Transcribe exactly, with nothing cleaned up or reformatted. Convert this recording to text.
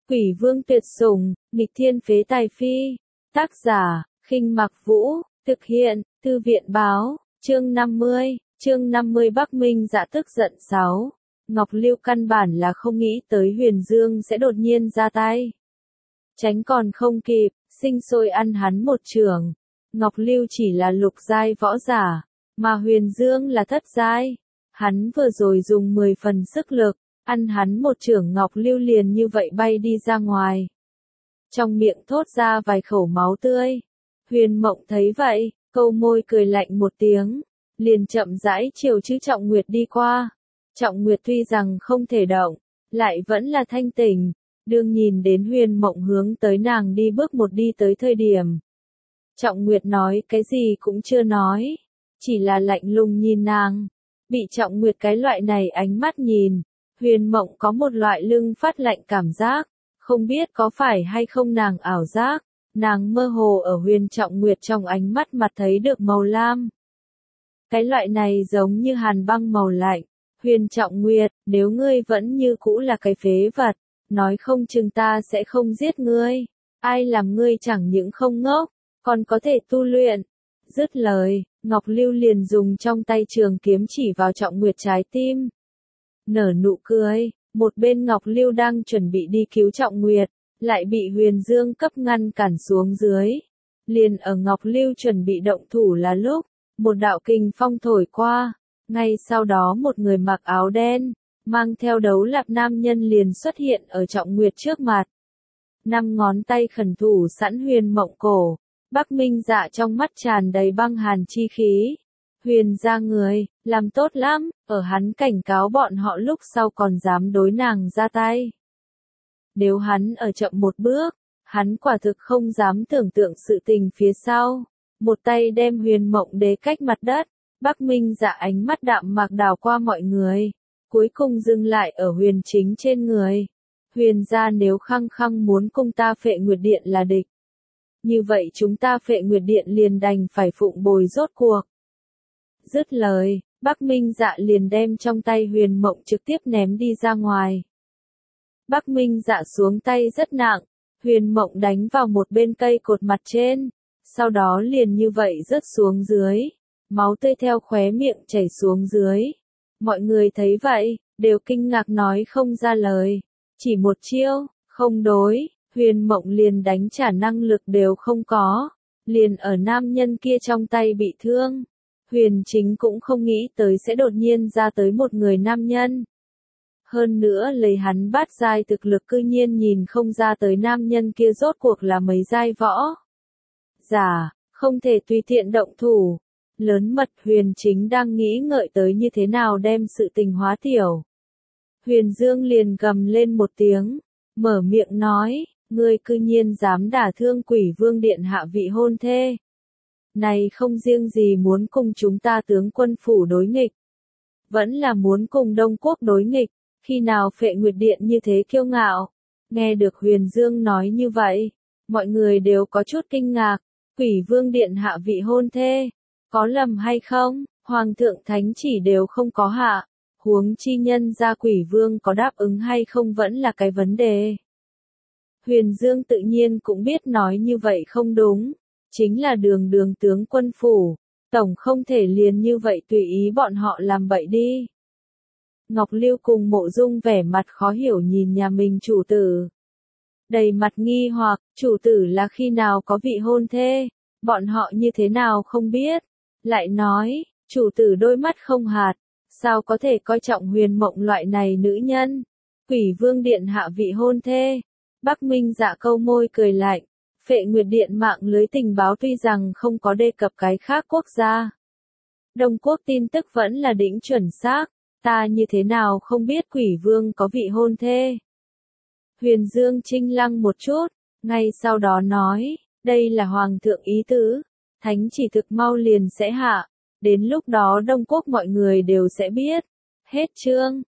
Quỷ vương tuyệt sủng, nghịch thiên phế tài phi. Tác giả, Khinh Mặc Vũ, thực hiện, Thư viện báo, chương năm mươi, chương năm mươi Bắc Minh Dạ tức giận sáu. Ngọc Lưu căn bản là không nghĩ tới Huyền Dương sẽ đột nhiên ra tay. Tránh còn không kịp, sinh sôi ăn hắn một chưởng. Ngọc Lưu chỉ là lục giai võ giả, mà Huyền Dương là thất giai. Hắn vừa rồi dùng mười phần sức lực, ăn hắn một chưởng, Ngọc Lưu liền như vậy bay đi ra ngoài. Trong miệng thốt ra vài khẩu máu tươi. Huyền Mộng thấy vậy, câu môi cười lạnh một tiếng, liền chậm rãi chiều chữ Trọng Nguyệt đi qua. Trọng Nguyệt tuy rằng không thể động, lại vẫn là thanh tỉnh, đương nhìn đến Huyền Mộng hướng tới nàng đi bước một đi tới thời điểm. Trọng Nguyệt nói cái gì cũng chưa nói, chỉ là lạnh lùng nhìn nàng. Bị Trọng Nguyệt cái loại này ánh mắt nhìn, Huyền Mộng có một loại lưng phát lạnh cảm giác, không biết có phải hay không nàng ảo giác, nàng mơ hồ ở Huyền Trọng Nguyệt trong ánh mắt mặt thấy được màu lam. Cái loại này giống như hàn băng màu lạnh. Huyền Trọng Nguyệt, nếu ngươi vẫn như cũ là cái phế vật, nói không chừng ta sẽ không giết ngươi. Ai làm ngươi chẳng những không ngốc, còn có thể tu luyện. Dứt lời, Ngọc Lưu liền dùng trong tay trường kiếm chỉ vào Trọng Nguyệt trái tim. Nở nụ cười, một bên Ngọc Lưu đang chuẩn bị đi cứu Trọng Nguyệt, lại bị Huyền Dương cấp ngăn cản xuống dưới. Liền ở Ngọc Lưu chuẩn bị động thủ là lúc, một đạo kình phong thổi qua. Ngay sau đó một người mặc áo đen, mang theo đấu lạp nam nhân liền xuất hiện ở Trọng Nguyệt trước mặt. Năm ngón tay khẩn thủ sẵn Huyền Mộng cổ, Bắc Minh Dạ trong mắt tràn đầy băng hàn chi khí. Huyền gia người, làm tốt lắm, ở hắn cảnh cáo bọn họ lúc sau còn dám đối nàng ra tay. Nếu hắn ở chậm một bước, hắn quả thực không dám tưởng tượng sự tình phía sau. Một tay đem Huyền Mộng đế cách mặt đất. Bắc Minh Dạ ánh mắt đạm mạc đảo qua mọi người, cuối cùng dừng lại ở Huyền Chính trên người. Huyền gia nếu khăng khăng muốn cùng ta Phệ Nguyệt Điện là địch, như vậy chúng ta Phệ Nguyệt Điện liền đành phải phụng bồi rốt cuộc. Dứt lời, Bắc Minh Dạ liền đem trong tay Huyền Mộng trực tiếp ném đi ra ngoài. Bắc Minh Dạ xuống tay rất nặng, Huyền Mộng đánh vào một bên cây cột mặt trên, sau đó liền như vậy rớt xuống dưới. Máu tươi theo khóe miệng chảy xuống dưới. Mọi người thấy vậy, đều kinh ngạc nói không ra lời. Chỉ một chiêu, không đối, Huyền Mộng liền đánh trả năng lực đều không có. Liền ở nam nhân kia trong tay bị thương. Huyền Chính cũng không nghĩ tới sẽ đột nhiên ra tới một người nam nhân. Hơn nữa lấy hắn bát giai thực lực cư nhiên nhìn không ra tới nam nhân kia rốt cuộc là mấy giai võ. Giả, không thể tùy tiện động thủ. Lớn mật Huyền Chính đang nghĩ ngợi tới như thế nào đem sự tình hóa tiểu. Huyền Dương liền gầm lên một tiếng, mở miệng nói, ngươi cư nhiên dám đả thương Quỷ Vương Điện hạ vị hôn thê. Này không riêng gì muốn cùng chúng ta tướng quân phủ đối nghịch, vẫn là muốn cùng Đông Quốc đối nghịch, khi nào Phệ Nguyệt Điện như thế kiêu ngạo. Nghe được Huyền Dương nói như vậy, mọi người đều có chút kinh ngạc, Quỷ Vương Điện hạ vị hôn thê. Có lầm hay không, Hoàng thượng thánh chỉ đều không có hạ, huống chi nhân gia Quỷ Vương có đáp ứng hay không vẫn là cái vấn đề. Huyền Dương tự nhiên cũng biết nói như vậy không đúng, chính là đường đường tướng quân phủ, tổng không thể liền như vậy tùy ý bọn họ làm bậy đi. Ngọc Lưu cùng Mộ Dung vẻ mặt khó hiểu nhìn nhà mình chủ tử. Đầy mặt nghi hoặc, chủ tử là khi nào có vị hôn thê, bọn họ như thế nào không biết. Lại nói, chủ tử đôi mắt không hạt, sao có thể coi trọng Huyền Mộng loại này nữ nhân. Quỷ Vương Điện hạ vị hôn thê. Bắc Minh Dạ câu môi cười lạnh, Phệ Nguyệt Điện mạng lưới tình báo tuy rằng không có đề cập cái khác quốc gia. Đông Quốc tin tức vẫn là đỉnh chuẩn xác, ta như thế nào không biết Quỷ Vương có vị hôn thê. Huyền Dương trinh lăng một chút, ngay sau đó nói, đây là Hoàng thượng ý tứ. Thánh chỉ thực mau liền sẽ hạ, đến lúc đó Đông Quốc mọi người đều sẽ biết. Hết chương.